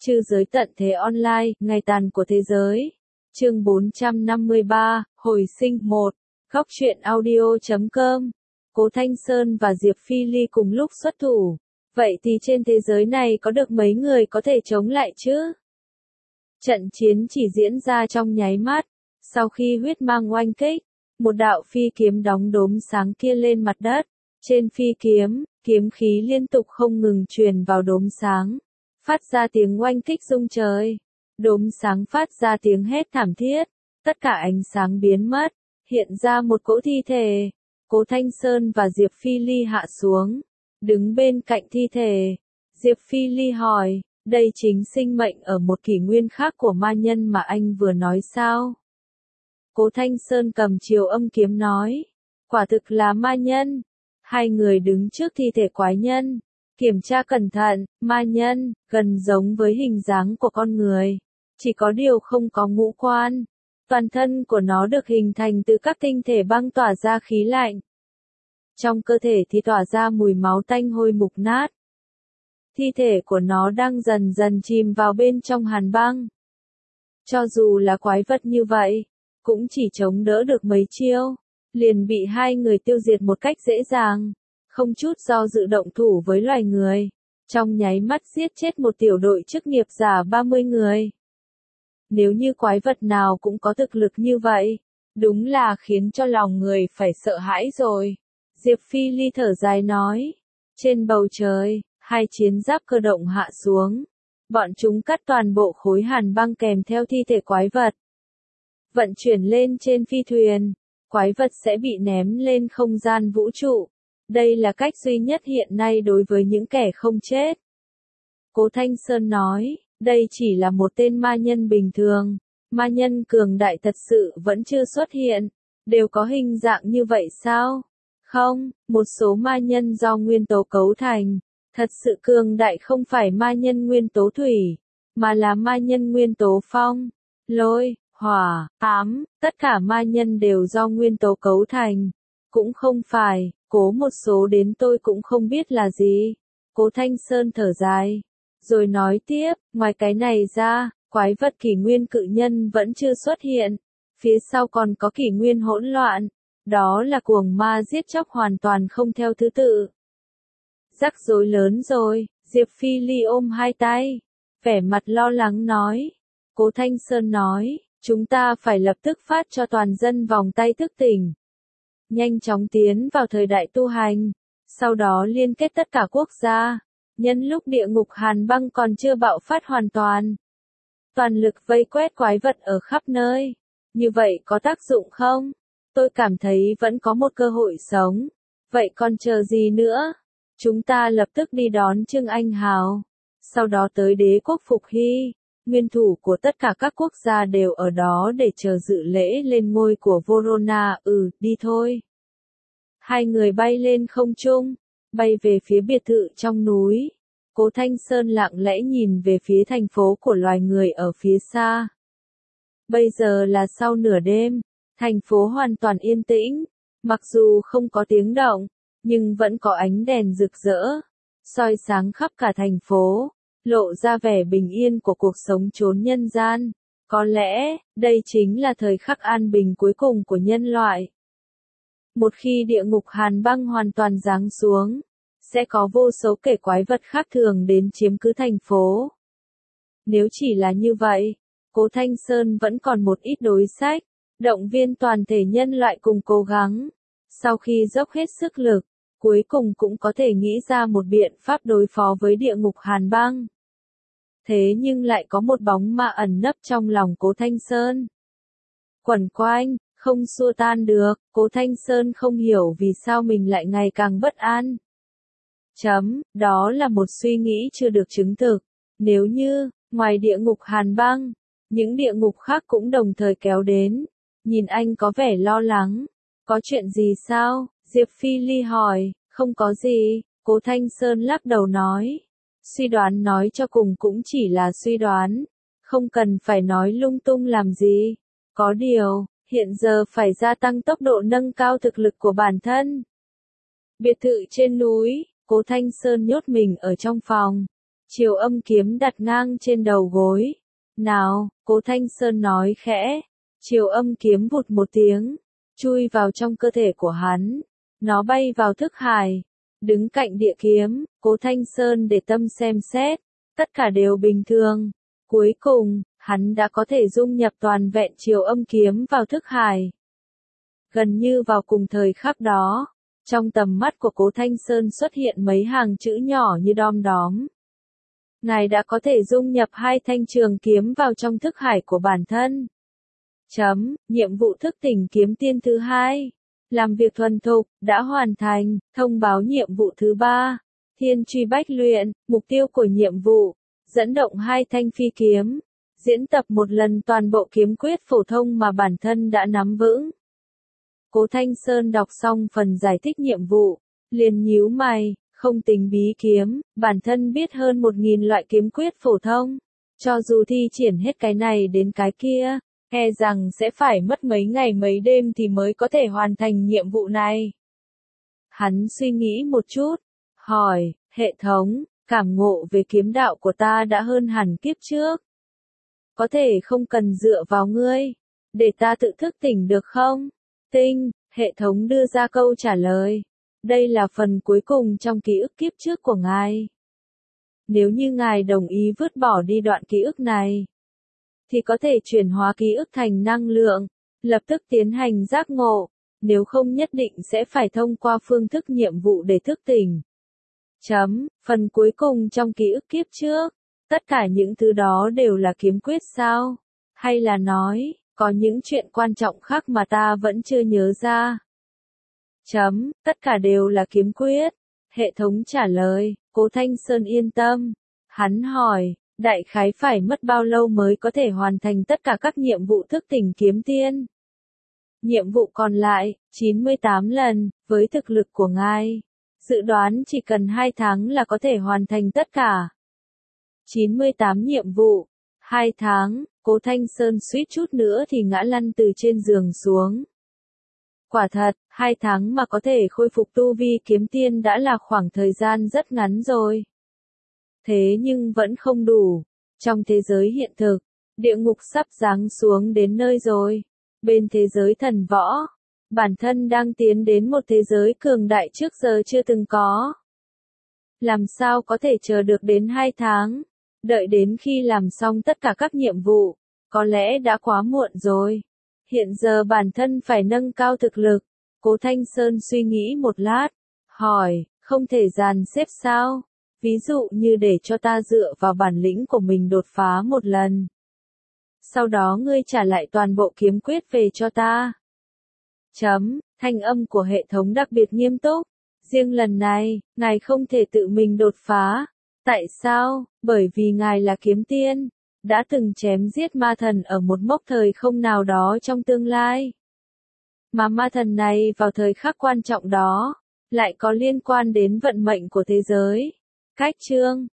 Trư giới tận thế online, ngày tàn của thế giới. Chương 453, hồi sinh 1. Góc truyện audio.com. Cố Thanh Sơn và Diệp Phi Ly cùng lúc xuất thủ. Vậy thì trên thế giới này có được mấy người có thể chống lại chứ? Trận chiến chỉ diễn ra trong nháy mắt. Sau khi huyết mang oanh kích, một đạo phi kiếm đóng đốm sáng kia lên mặt đất. Trên phi kiếm, kiếm khí liên tục không ngừng truyền vào đốm sáng. Phát ra tiếng oanh kích rung trời. Đốm sáng phát ra tiếng hét thảm thiết. Tất cả ánh sáng biến mất. Hiện ra một cỗ thi thể. Cố Thanh Sơn và Diệp Phi Ly hạ xuống. Đứng bên cạnh thi thể. Diệp Phi Ly hỏi, đây chính sinh mệnh ở một kỷ nguyên khác của ma nhân mà anh vừa nói sao? Cố Thanh Sơn cầm chiều âm kiếm nói, quả thực là ma nhân. Hai người đứng trước thi thể quái nhân. Kiểm tra cẩn thận, ma nhân, gần giống với hình dáng của con người. Chỉ có điều không có ngũ quan. Toàn thân của nó được hình thành từ các tinh thể băng tỏa ra khí lạnh. Trong cơ thể thì tỏa ra mùi máu tanh hôi mục nát. Thi thể của nó đang dần dần chìm vào bên trong hàn băng. Cho dù là quái vật như vậy, cũng chỉ chống đỡ được mấy chiêu, liền bị hai người tiêu diệt một cách dễ dàng. Không chút do dự động thủ với loài người. Trong nháy mắt giết chết một tiểu đội chức nghiệp giả 30 người. Nếu như quái vật nào cũng có thực lực như vậy, đúng là khiến cho lòng người phải sợ hãi rồi. Diệp Phi Ly thở dài nói. Trên bầu trời, hai chiến giáp cơ động hạ xuống. Bọn chúng cắt toàn bộ khối hàn băng kèm theo thi thể quái vật. Vận chuyển lên trên phi thuyền. Quái vật sẽ bị ném lên không gian vũ trụ. Đây là cách duy nhất hiện nay đối với những kẻ không chết. Cố Thanh Sơn nói, đây chỉ là một tên ma nhân bình thường. Ma nhân cường đại thật sự vẫn chưa xuất hiện. Đều có hình dạng như vậy sao? Không, một số ma nhân do nguyên tố cấu thành. Thật sự cường đại không phải ma nhân nguyên tố thủy, mà là ma nhân nguyên tố phong, lôi, hỏa, ám. Tất cả ma nhân đều do nguyên tố cấu thành. Cũng không phải, cố một số đến tôi cũng không biết là gì. Cố Thanh Sơn thở dài. Rồi nói tiếp, ngoài cái này ra, quái vật kỷ nguyên cự nhân vẫn chưa xuất hiện. Phía sau còn có kỷ nguyên hỗn loạn. Đó là cuồng ma giết chóc hoàn toàn không theo thứ tự. Rắc rối lớn rồi, Diệp Phi Ly ôm hai tay. Vẻ mặt lo lắng nói. Cố Thanh Sơn nói, chúng ta phải lập tức phát cho toàn dân vòng tay thức tỉnh. Nhanh chóng tiến vào thời đại tu hành. Sau đó liên kết tất cả quốc gia. Nhân lúc địa ngục hàn băng còn chưa bạo phát hoàn toàn. Toàn lực vây quét quái vật ở khắp nơi. Như vậy có tác dụng không? Tôi cảm thấy vẫn có một cơ hội sống. Vậy còn chờ gì nữa? Chúng ta lập tức đi đón Trương Anh Hào. Sau đó tới đế quốc Phục Hy. Nguyên thủ của tất cả các quốc gia đều ở đó để chờ dự lễ lên ngôi của Vorona. Đi thôi. Hai người bay lên không trung. Bay về phía biệt thự trong núi. Cố Thanh Sơn lặng lẽ nhìn về phía thành phố của loài người ở phía xa. Bây giờ là sau nửa đêm. Thành phố hoàn toàn yên tĩnh. Mặc dù không có tiếng động, nhưng vẫn có ánh đèn rực rỡ, soi sáng khắp cả thành phố, lộ ra vẻ bình yên của cuộc sống chốn nhân gian. Có lẽ, đây chính là thời khắc an bình cuối cùng của nhân loại. Một khi địa ngục hàn băng hoàn toàn giáng xuống, sẽ có vô số kẻ quái vật khác thường đến chiếm cứ thành phố. Nếu chỉ là như vậy, Cố Thanh Sơn vẫn còn một ít đối sách, động viên toàn thể nhân loại cùng cố gắng. Sau khi dốc hết sức lực, cuối cùng cũng có thể nghĩ ra một biện pháp đối phó với địa ngục hàn băng. Thế nhưng lại có một bóng ma ẩn nấp trong lòng Cố Thanh Sơn. Quẩn quanh, không xua tan được, Cố Thanh Sơn không hiểu vì sao mình lại ngày càng bất an. Đó là một suy nghĩ chưa được chứng thực. Nếu như, ngoài địa ngục hàn băng, những địa ngục khác cũng đồng thời kéo đến. Nhìn anh có vẻ lo lắng. Có chuyện gì sao? Diệp Phi Ly hỏi. Không có gì, Cố Thanh Sơn lắc đầu nói. Suy đoán nói cho cùng cũng chỉ là suy đoán. Không cần phải nói lung tung làm gì. Có điều, hiện giờ phải gia tăng tốc độ nâng cao thực lực của bản thân. Biệt thự trên núi, Cố Thanh Sơn nhốt mình ở trong phòng. Chiều âm kiếm đặt ngang trên đầu gối. Nào, Cố Thanh Sơn nói khẽ. Chiều âm kiếm vụt một tiếng, chui vào trong cơ thể của hắn. Nó bay vào thức hải. Đứng cạnh địa kiếm, Cố Thanh Sơn để tâm xem xét. Tất cả đều bình thường. Cuối cùng, hắn đã có thể dung nhập toàn vẹn chiều âm kiếm vào thức hải. Gần như vào cùng thời khắc đó, trong tầm mắt của Cố Thanh Sơn xuất hiện mấy hàng chữ nhỏ như đom đóm. Ngài đã có thể dung nhập hai thanh trường kiếm vào trong thức hải của bản thân. Nhiệm vụ thức tỉnh kiếm tiên thứ 2. Làm việc thuần thục, đã hoàn thành, thông báo nhiệm vụ thứ 3. Thiên truy bách luyện, mục tiêu của nhiệm vụ. Dẫn động hai thanh phi kiếm. Diễn tập một lần toàn bộ kiếm quyết phổ thông mà bản thân đã nắm vững. Cố Thanh Sơn đọc xong phần giải thích nhiệm vụ, liền nhíu mày, không tính bí kiếm, bản thân biết hơn 1000 loại kiếm quyết phổ thông. Cho dù thi triển hết cái này đến cái kia, e rằng sẽ phải mất mấy ngày mấy đêm thì mới có thể hoàn thành nhiệm vụ này. Hắn suy nghĩ một chút, hỏi, hệ thống, cảm ngộ về kiếm đạo của ta đã hơn hẳn kiếp trước. Có thể không cần dựa vào ngươi, để ta tự thức tỉnh được không? Tinh, hệ thống đưa ra câu trả lời. Đây là phần cuối cùng trong ký ức kiếp trước của ngài. Nếu như ngài đồng ý vứt bỏ đi đoạn ký ức này, thì có thể chuyển hóa ký ức thành năng lượng, lập tức tiến hành giác ngộ, nếu không nhất định sẽ phải thông qua phương thức nhiệm vụ để thức tỉnh. Phần cuối cùng trong ký ức kiếp trước, tất cả những thứ đó đều là kiếm quyết sao? Hay là nói, có những chuyện quan trọng khác mà ta vẫn chưa nhớ ra? Tất cả đều là kiếm quyết. Hệ thống trả lời, Cố Thanh Sơn yên tâm. Hắn hỏi, đại khái phải mất bao lâu mới có thể hoàn thành tất cả các nhiệm vụ thức tỉnh kiếm tiên? Nhiệm vụ còn lại, 98 lần, với thực lực của ngài. Dự đoán chỉ cần 2 tháng là có thể hoàn thành tất cả. 98 nhiệm vụ, 2 tháng, Cố Thanh Sơn suýt chút nữa thì ngã lăn từ trên giường xuống. Quả thật, 2 tháng mà có thể khôi phục tu vi kiếm tiên đã là khoảng thời gian rất ngắn rồi. Thế nhưng vẫn không đủ. Trong thế giới hiện thực, địa ngục sắp giáng xuống đến nơi rồi. Bên thế giới thần võ, bản thân đang tiến đến một thế giới cường đại trước giờ chưa từng có. Làm sao có thể chờ được đến 2 tháng? Đợi đến khi làm xong tất cả các nhiệm vụ, có lẽ đã quá muộn rồi. Hiện giờ bản thân phải nâng cao thực lực. Cố Thanh Sơn suy nghĩ một lát, hỏi, không thể dàn xếp sao? Ví dụ như để cho ta dựa vào bản lĩnh của mình đột phá một lần. Sau đó ngươi trả lại toàn bộ kiếm quyết về cho ta. Thanh âm của hệ thống đặc biệt nghiêm túc. Riêng lần này, ngài không thể tự mình đột phá. Tại sao? Bởi vì ngài là kiếm tiên, đã từng chém giết ma thần ở một mốc thời không nào đó trong tương lai. Mà ma thần này vào thời khắc quan trọng đó, lại có liên quan đến vận mệnh của thế giới. Cách chương